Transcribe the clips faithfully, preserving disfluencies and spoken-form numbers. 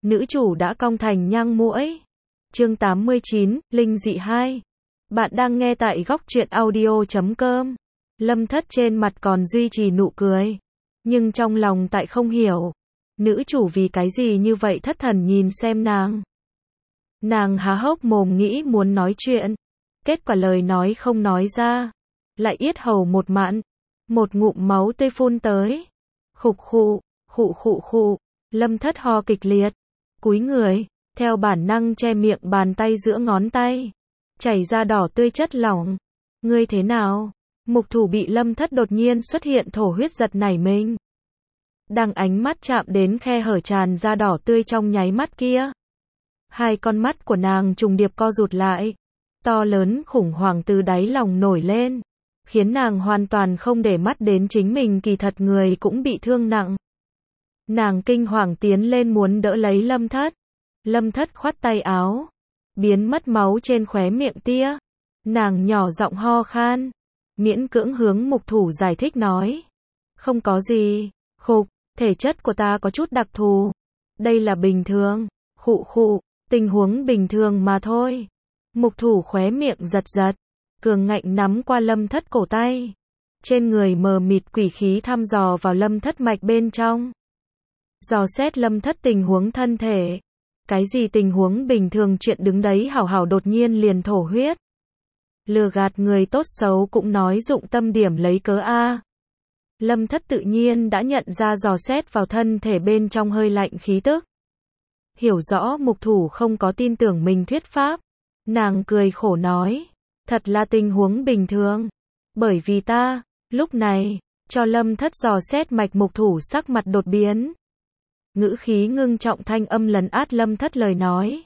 nữ chủ đã cong thành nhang muỗi. Chương tám mươi chín, Linh dị hai. Bạn đang nghe tại góc truyện audio chấm com. Lâm Thất trên mặt còn duy trì nụ cười, nhưng trong lòng tại không hiểu, nữ chủ vì cái gì như vậy thất thần nhìn xem nàng. Nàng há hốc mồm nghĩ muốn nói chuyện, kết quả lời nói không nói ra, lại yết hầu một mặn, một ngụm máu tươi phun tới. Khục khụ, khụ khụ khụ, Lâm Thất ho kịch liệt, cúi người, theo bản năng che miệng bàn tay giữa ngón tay, chảy ra đỏ tươi chất lỏng. Ngươi thế nào? Mục Thủ bị Lâm Thất đột nhiên xuất hiện thổ huyết giật nảy mình. Đang ánh mắt chạm đến khe hở tràn ra đỏ tươi trong nháy mắt kia, hai con mắt của nàng trùng điệp co rụt lại, to lớn khủng hoảng từ đáy lòng nổi lên, khiến nàng hoàn toàn không để mắt đến chính mình kỳ thật người cũng bị thương nặng. Nàng kinh hoàng tiến lên muốn đỡ lấy Lâm Thất. Lâm Thất khoát tay áo, biến mất máu trên khóe miệng tia. Nàng nhỏ giọng ho khan, miễn cưỡng hướng Mục Thủ giải thích nói, không có gì, khục, thể chất của ta có chút đặc thù, đây là bình thường, khụ khụ, tình huống bình thường mà thôi. Mục Thủ khóe miệng giật giật, cường ngạnh nắm qua Lâm Thất cổ tay, trên người mờ mịt quỷ khí thăm dò vào Lâm Thất mạch bên trong, dò xét Lâm Thất tình huống thân thể. Cái gì tình huống bình thường, chuyện đứng đấy hảo hảo đột nhiên liền thổ huyết. Lừa gạt người tốt xấu cũng nói dụng tâm điểm lấy cớ a. Lâm Thất tự nhiên đã nhận ra dò xét vào thân thể bên trong hơi lạnh khí tức. Hiểu rõ Mục Thủ không có tin tưởng mình thuyết pháp, nàng cười khổ nói, thật là tình huống bình thường, bởi vì ta, lúc này, cho Lâm Thất dò xét mạch. Mục Thủ sắc mặt đột biến, ngữ khí ngưng trọng, thanh âm lấn át Lâm Thất lời nói.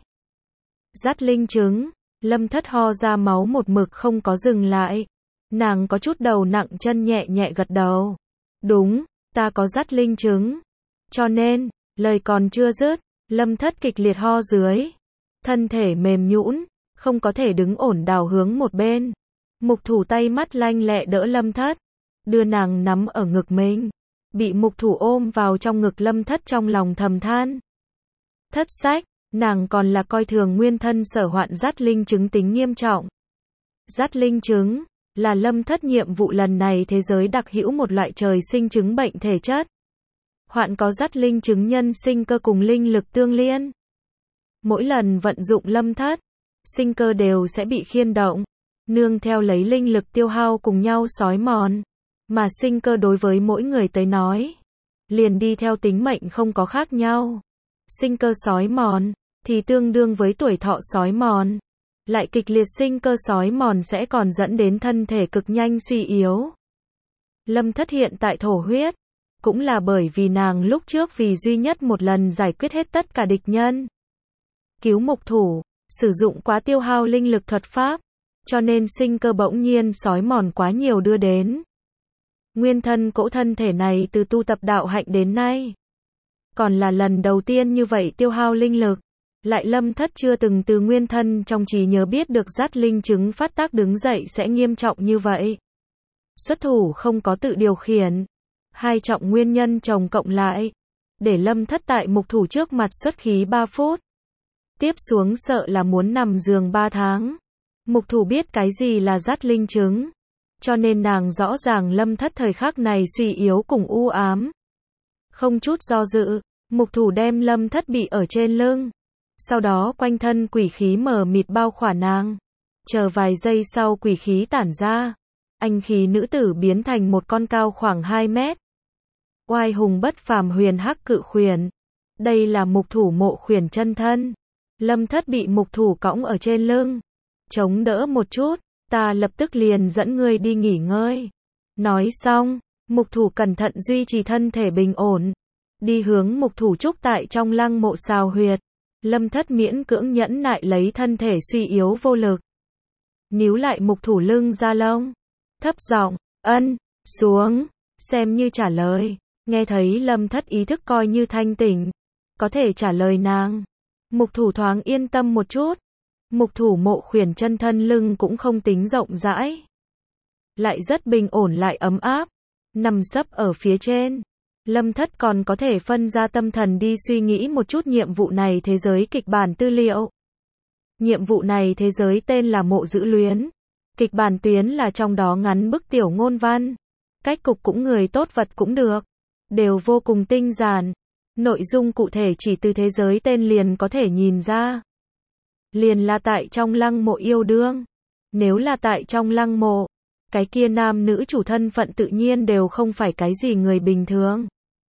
Dắt linh chứng. Lâm Thất ho ra máu một mực không có dừng lại. Nàng có chút đầu nặng chân nhẹ nhẹ gật đầu. Đúng, ta có dắt linh chứng. Cho nên, lời còn chưa dứt, Lâm Thất kịch liệt ho dưới, thân thể mềm nhũn, không có thể đứng ổn, đảo hướng một bên. Mục Thủ tay mắt lanh lẹ đỡ Lâm Thất, đưa nàng nắm ở ngực mình. Bị Mục Thủ ôm vào trong ngực, Lâm Thất trong lòng thầm than. Thất sách, nàng còn là coi thường nguyên thân sở hoạn dắt linh chứng tính nghiêm trọng. Dắt linh chứng là Lâm Thất nhiệm vụ lần này thế giới đặc hữu một loại trời sinh chứng bệnh thể chất. Hoạn có dắt linh chứng nhân sinh cơ cùng linh lực tương liên. Mỗi lần vận dụng Lâm Thất, sinh cơ đều sẽ bị khiên động, nương theo lấy linh lực tiêu hao cùng nhau xói mòn. Mà sinh cơ đối với mỗi người tới nói, liền đi theo tính mệnh không có khác nhau. Sinh cơ xói mòn, thì tương đương với tuổi thọ xói mòn. Lại kịch liệt sinh cơ xói mòn sẽ còn dẫn đến thân thể cực nhanh suy yếu. Lâm Thất hiện tại thổ huyết, cũng là bởi vì nàng lúc trước vì duy nhất một lần giải quyết hết tất cả địch nhân, cứu Mục Thủ, sử dụng quá tiêu hao linh lực thuật pháp, cho nên sinh cơ bỗng nhiên xói mòn quá nhiều, đưa đến nguyên thân cỗ thân thể này từ tu tập đạo hạnh đến nay, còn là lần đầu tiên như vậy tiêu hao linh lực. Lại Lâm Thất chưa từng từ nguyên thân trong trí nhớ biết được dắt linh chứng phát tác đứng dậy sẽ nghiêm trọng như vậy. Xuất thủ không có tự điều khiển, hai trọng nguyên nhân chồng cộng lại, để Lâm Thất tại Mục Thủ trước mặt xuất khí ba phút. Tiếp xuống sợ là muốn nằm giường ba tháng. Mục Thủ biết cái gì là dắt linh chứng, cho nên nàng rõ ràng Lâm Thất thời khắc này suy yếu cùng u ám. Không chút do dự, Mục Thủ đem Lâm Thất bị ở trên lưng, sau đó quanh thân quỷ khí mờ mịt bao khỏa nàng. Chờ vài giây sau quỷ khí tản ra, anh khí nữ tử biến thành một con cao khoảng hai mét. Oai hùng bất phàm huyền hắc cự khuyển. Đây là Mục Thủ mộ khuyển chân thân. Lâm Thất bị Mục Thủ cõng ở trên lưng. Chống đỡ một chút, ta lập tức liền dẫn ngươi đi nghỉ ngơi. Nói xong, Mục Thủ cẩn thận duy trì thân thể bình ổn, đi hướng Mục Thủ trúc tại trong lăng mộ xào huyệt. Lâm Thất miễn cưỡng nhẫn nại lấy thân thể suy yếu vô lực, níu lại Mục Thủ lưng da lông, thấp giọng, ân, xuống, xem như trả lời. Nghe thấy Lâm Thất ý thức coi như thanh tỉnh, có thể trả lời nàng, Mục Thủ thoáng yên tâm một chút. Mục Thủ mộ khuyển chân thân lưng cũng không tính rộng rãi, lại rất bình ổn lại ấm áp, nằm sấp ở phía trên. Lâm Thất còn có thể phân ra tâm thần đi suy nghĩ một chút nhiệm vụ này thế giới kịch bản tư liệu. Nhiệm vụ này thế giới tên là Mộ Giữ Luyến. Kịch bản tuyến là trong đó ngắn bức tiểu ngôn văn. Cách cục cũng người tốt vật cũng được. Đều vô cùng tinh giản. Nội dung cụ thể chỉ từ thế giới tên liền có thể nhìn ra. Liền là tại trong lăng mộ yêu đương. Nếu là tại trong lăng mộ, cái kia nam nữ chủ thân phận tự nhiên đều không phải cái gì người bình thường.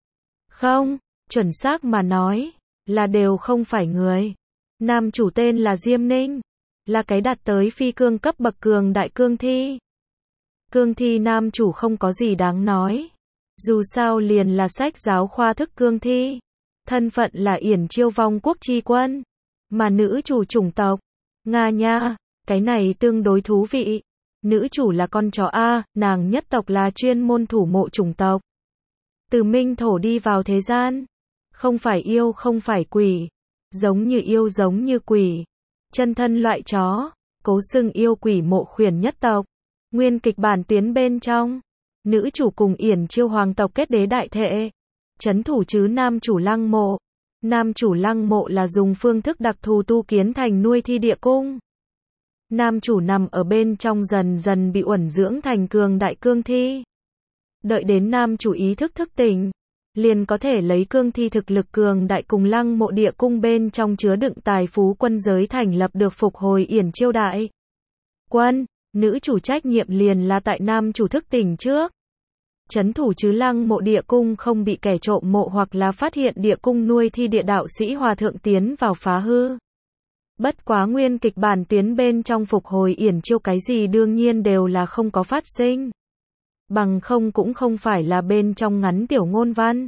Không, chuẩn xác mà nói, là đều không phải người. Nam chủ tên là Diêm Ninh, là cái đạt tới phi cương cấp bậc cường đại cương thi. Cương thi nam chủ không có gì đáng nói. Dù sao liền là sách giáo khoa thức cương thi. Thân phận là Yển Chiêu Vong Quốc chi quân. Mà nữ chủ chủng tộc, Nga nha, cái này tương đối thú vị. Nữ chủ là con chó A, nàng nhất tộc là chuyên môn thủ mộ chủng tộc. Từ minh thổ đi vào thế gian. Không phải yêu không phải quỷ. Giống như yêu giống như quỷ. Chân thân loại chó. Cố xưng yêu quỷ mộ khuyển nhất tộc. Nguyên kịch bản tuyến bên trong. Nữ chủ cùng Yển Chiêu hoàng tộc kết đế đại thệ. Chấn thủ chứ nam chủ lăng mộ. Nam chủ lăng mộ là dùng phương thức đặc thù tu kiến thành nuôi thi địa cung. Nam chủ nằm ở bên trong dần dần bị uẩn dưỡng thành cường đại cương thi. Đợi đến nam chủ ý thức thức tỉnh, liền có thể lấy cương thi thực lực cường đại cùng lăng mộ địa cung bên trong chứa đựng tài phú quân giới thành lập được phục hồi Yển Chiêu đại quân. Nữ chủ trách nhiệm liền là tại nam chủ thức tỉnh trước. Chấn thủ chứ lăng mộ địa cung không bị kẻ trộm mộ hoặc là phát hiện địa cung nuôi thi địa đạo sĩ hòa thượng tiến vào phá hư. Bất quá nguyên kịch bản tuyến bên trong phục hồi Yển Chiêu cái gì đương nhiên đều là không có phát sinh. Bằng không cũng không phải là bên trong ngắn tiểu ngôn văn.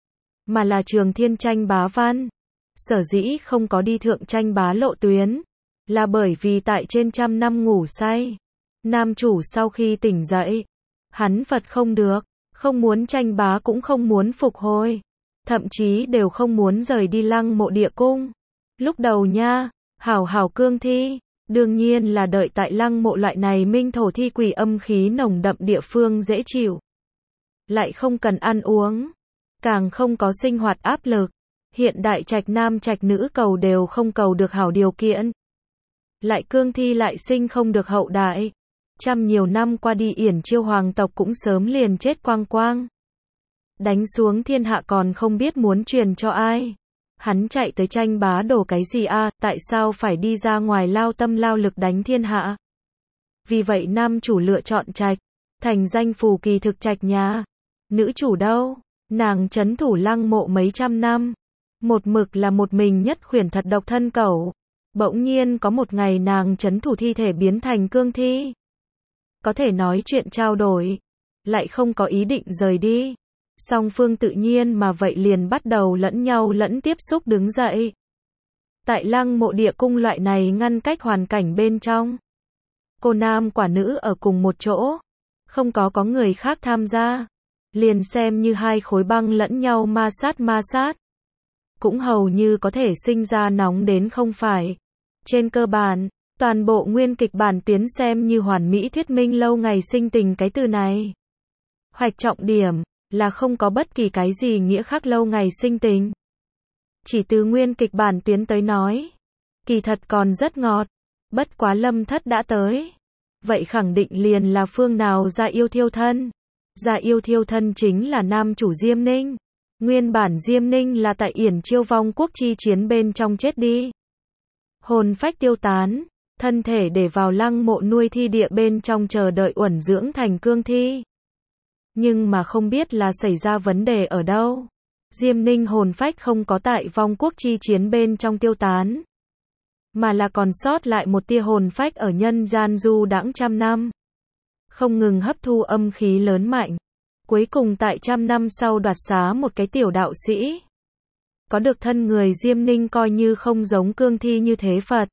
Mà là trường thiên tranh bá văn. Sở dĩ không có đi thượng tranh bá lộ tuyến. Là bởi vì tại trên trăm năm ngủ say. Nam chủ sau khi tỉnh dậy. Hắn Phật không được. Không muốn tranh bá cũng không muốn phục hồi. Thậm chí đều không muốn rời đi lăng mộ địa cung. Lúc đầu nha. Hảo hảo cương thi, đương nhiên là đợi tại lăng mộ loại này minh thổ thi quỷ âm khí nồng đậm địa phương dễ chịu. Lại không cần ăn uống, càng không có sinh hoạt áp lực. Hiện đại trạch nam trạch nữ cầu đều không cầu được hảo điều kiện. Lại cương thi lại sinh không được hậu đại. Trăm nhiều năm qua đi Yển Chiêu hoàng tộc cũng sớm liền chết quang quang. Đánh xuống thiên hạ còn không biết muốn truyền cho ai. Hắn chạy tới tranh bá đổ cái gì a, à, tại sao phải đi ra ngoài lao tâm lao lực đánh thiên hạ? Vì vậy nam chủ lựa chọn trạch, thành danh phù kỳ thực trạch nhà. Nữ chủ đâu? Nàng trấn thủ lăng mộ mấy trăm năm. Một mực là một mình nhất khuyển thật độc thân cẩu. Bỗng nhiên có một ngày nàng trấn thủ thi thể biến thành cương thi. Có thể nói chuyện trao đổi. Lại không có ý định rời đi. Song phương tự nhiên mà vậy liền bắt đầu lẫn nhau lẫn tiếp xúc đứng dậy. Tại lăng mộ địa cung loại này ngăn cách hoàn cảnh bên trong. Cô nam quả nữ ở cùng một chỗ. Không có có người khác tham gia. Liền xem như hai khối băng lẫn nhau ma sát ma sát. Cũng hầu như có thể sinh ra nóng đến không phải. Trên cơ bản, toàn bộ nguyên kịch bản tuyến xem như hoàn mỹ thuyết minh lâu ngày sinh tình cái từ này. Hoạch trọng điểm là không có bất kỳ cái gì nghĩa khác lâu ngày sinh tình. Chỉ từ nguyên kịch bản tuyến tới nói. Kỳ thật còn rất ngọt. Bất quá Lâm Thất đã tới. Vậy khẳng định liền là phương nào ra yêu thiêu thân. Ra yêu thiêu thân chính là nam chủ Diêm Ninh. Nguyên bản Diêm Ninh là tại Yển Chiêu Vong Quốc chi chiến bên trong chết đi. Hồn phách tiêu tán. Thân thể để vào lăng mộ nuôi thi địa bên trong chờ đợi uẩn dưỡng thành cương thi. Nhưng mà không biết là xảy ra vấn đề ở đâu. Diêm Ninh hồn phách không có tại Vong Quốc chi chiến bên trong tiêu tán. Mà là còn sót lại một tia hồn phách ở nhân gian du đãng trăm năm. Không ngừng hấp thu âm khí lớn mạnh. Cuối cùng tại trăm năm sau đoạt xá một cái tiểu đạo sĩ. Có được thân người Diêm Ninh coi như không giống cương thi như thế Phật.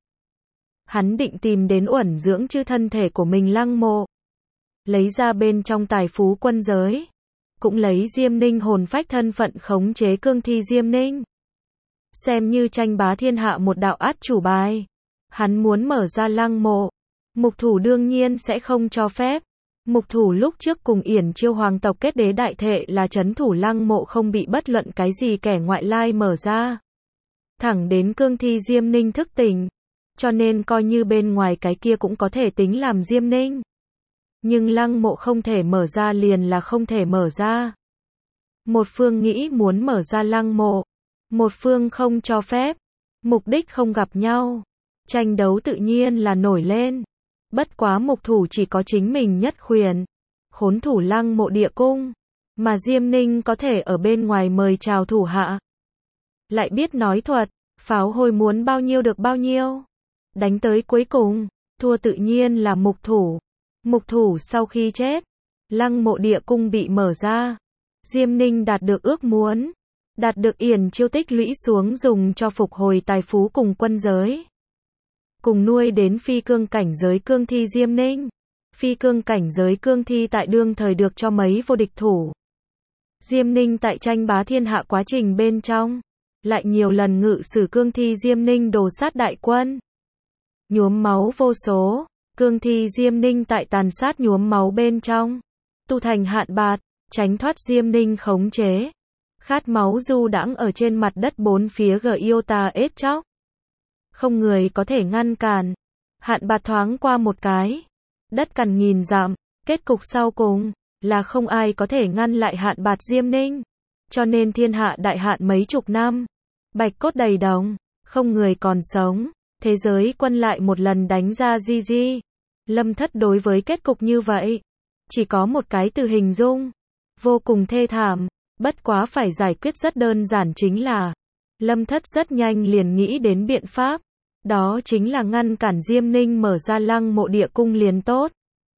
Hắn định tìm đến uẩn dưỡng chư thân thể của mình lăng mộ. Lấy ra bên trong tài phú quân giới. Cũng lấy Diêm Ninh hồn phách thân phận khống chế cương thi Diêm Ninh. Xem như tranh bá thiên hạ một đạo át chủ bài. Hắn muốn mở ra lăng mộ. Mục thủ đương nhiên sẽ không cho phép. Mục Thủ lúc trước cùng Yển Chiêu hoàng tộc kết đế đại thệ là trấn thủ Lăng Mộ không bị bất luận cái gì kẻ ngoại lai mở ra. Thẳng đến cương thi Diêm Ninh thức tỉnh. Cho nên coi như bên ngoài cái kia cũng có thể tính làm Diêm Ninh. Nhưng Lăng Mộ không thể mở ra liền là không thể mở ra. Một phương nghĩ muốn mở ra Lăng Mộ. Một phương không cho phép. Mục đích không gặp nhau. Tranh đấu tự nhiên là nổi lên. Bất quá Mục Thủ chỉ có chính mình nhất quyền. Khốn thủ Lăng Mộ địa cung. Mà Diêm Ninh có thể ở bên ngoài mời chào thủ hạ. Lại biết nói thuật. Pháo hôi muốn bao nhiêu được bao nhiêu. Đánh tới cuối cùng. Thua tự nhiên là Mục Thủ. Mục Thủ sau khi chết. Lăng Mộ địa cung bị mở ra. Diêm Ninh đạt được ước muốn. Đạt được Yển Chiêu tích lũy xuống dùng cho phục hồi tài phú cùng quân giới. Cùng nuôi đến phi cương cảnh giới cương thi Diêm Ninh. Phi cương cảnh giới cương thi tại đương thời được cho mấy vô địch thủ. Diêm Ninh tại tranh bá thiên hạ quá trình bên trong. Lại nhiều lần ngự sử cương thi Diêm Ninh đồ sát đại quân. Nhuốm máu vô số. Cương thi Diêm Ninh tại tàn sát nhuốm máu bên trong. Tu thành hạn bạt. Tránh thoát Diêm Ninh khống chế. Khát máu du đãng ở trên mặt đất bốn phía Giota ết chóc. Không người có thể ngăn cản. Hạn bạt thoáng qua một cái. Đất cằn nghìn dặm. Kết cục sau cùng là không ai có thể ngăn lại hạn bạt Diêm Ninh. Cho nên thiên hạ đại hạn mấy chục năm. Bạch cốt đầy đồng. Không người còn sống. Thế giới quân lại một lần đánh ra di di. Lâm Thất đối với kết cục như vậy. Chỉ có một cái từ hình dung. Vô cùng thê thảm. Bất quá phải giải quyết rất đơn giản chính là. Lâm Thất rất nhanh liền nghĩ đến biện pháp. Đó chính là ngăn cản Diêm Ninh mở ra Lăng Mộ địa cung liền tốt.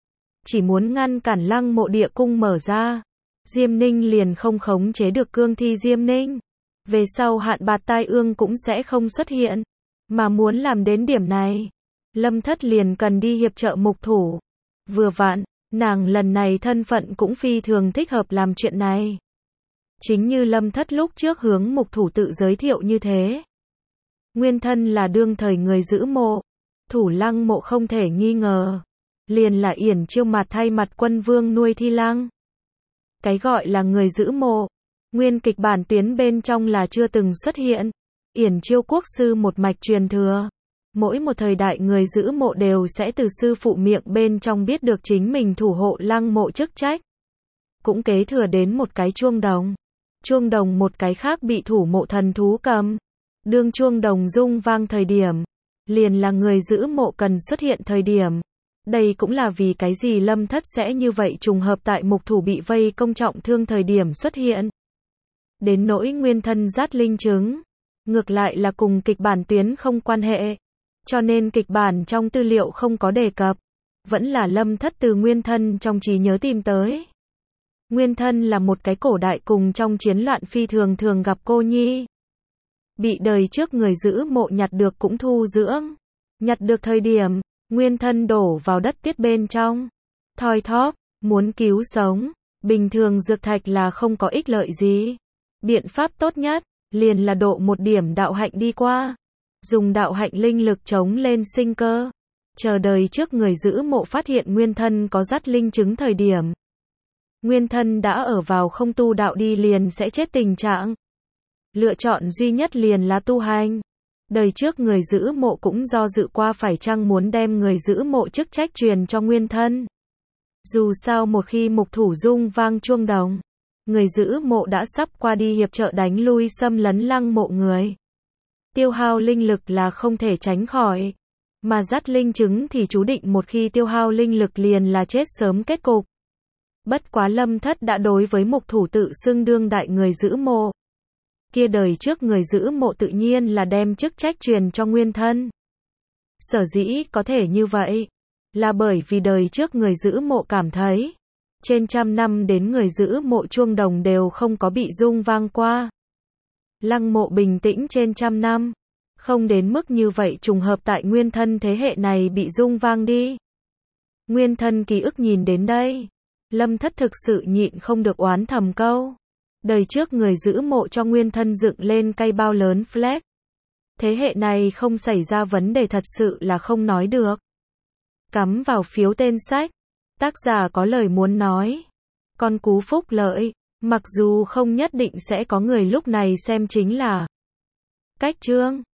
Chỉ muốn ngăn cản Lăng Mộ địa cung mở ra. Diêm Ninh liền không khống chế được cương thi Diêm Ninh. Về sau hạn bạt tai ương cũng sẽ không xuất hiện. Mà muốn làm đến điểm này. Lâm Thất liền cần đi hiệp trợ Mục Thủ. Vừa vặn, nàng lần này thân phận cũng phi thường thích hợp làm chuyện này. Chính như Lâm Thất lúc trước hướng Mục Thủ tự giới thiệu như thế. Nguyên thân là đương thời người giữ mộ. Thủ Lăng Mộ không thể nghi ngờ. Liền là Yển Chiêu mặt thay mặt quân vương nuôi thi lăng. Cái gọi là người giữ mộ. Nguyên kịch bản tuyến bên trong là chưa từng xuất hiện. Yển Chiêu quốc sư một mạch truyền thừa. Mỗi một thời đại người giữ mộ đều sẽ từ sư phụ miệng bên trong biết được chính mình thủ hộ Lăng Mộ chức trách. Cũng kế thừa đến một cái chuông đồng. Chuông đồng một cái khác bị thủ mộ thần thú cầm. Đương chuông đồng rung vang thời điểm. Liền là người giữ mộ cần xuất hiện thời điểm. Đây cũng là vì cái gì Lâm Thất sẽ như vậy trùng hợp tại Mục Thủ bị vây công trọng thương thời điểm xuất hiện. Đến nỗi nguyên thân dát linh chứng. Ngược lại là cùng kịch bản tuyến không quan hệ. Cho nên kịch bản trong tư liệu không có đề cập. Vẫn là Lâm Thất từ nguyên thân trong trí nhớ tìm tới. Nguyên thân là một cái cổ đại cùng trong chiến loạn phi thường thường gặp cô nhi. Bị đời trước người giữ mộ nhặt được cũng thu dưỡng. Nhặt được thời điểm, nguyên thân đổ vào đất tuyết bên trong. Thoi thóp, muốn cứu sống. Bình thường dược thạch là không có ích lợi gì. Biện pháp tốt nhất, liền là độ một điểm đạo hạnh đi qua. Dùng đạo hạnh linh lực chống lên sinh cơ. Chờ đời trước người giữ mộ phát hiện nguyên thân có dắt linh chứng thời điểm. Nguyên thân đã ở vào không tu đạo đi liền sẽ chết tình trạng. Lựa chọn duy nhất liền là tu hành. Đời trước người giữ mộ cũng do dự qua phải chăng muốn đem người giữ mộ chức trách truyền cho nguyên thân. Dù sao một khi Mục Thủ rung vang chuông đồng. Người giữ mộ đã sắp qua đi hiệp trợ đánh lui xâm lấn Lăng Mộ người. Tiêu hao linh lực là không thể tránh khỏi. Mà dắt linh chứng thì chú định một khi tiêu hao linh lực liền là chết sớm kết cục. Bất quá Lâm Thất đã đối với Mục Thủ tự xưng đương đại người giữ mộ. Kia đời trước người giữ mộ tự nhiên là đem chức trách truyền cho nguyên thân. Sở dĩ có thể như vậy. Là bởi vì đời trước người giữ mộ cảm thấy. Trên trăm năm đến người giữ mộ chuông đồng đều không có bị rung vang qua. Lăng Mộ bình tĩnh trên trăm năm. Không đến mức như vậy trùng hợp tại nguyên thân thế hệ này bị rung vang đi. Nguyên thân ký ức nhìn đến đây. Lâm Thất thực sự nhịn không được oán thầm câu. Đời trước người giữ mộ cho nguyên thân dựng lên cây bao lớn flag. Thế hệ này không xảy ra vấn đề thật sự là không nói được. Cắm vào phiếu tên sách. Tác giả có lời muốn nói. Con cú phúc lợi. Mặc dù không nhất định sẽ có người lúc này xem chính là cách chương.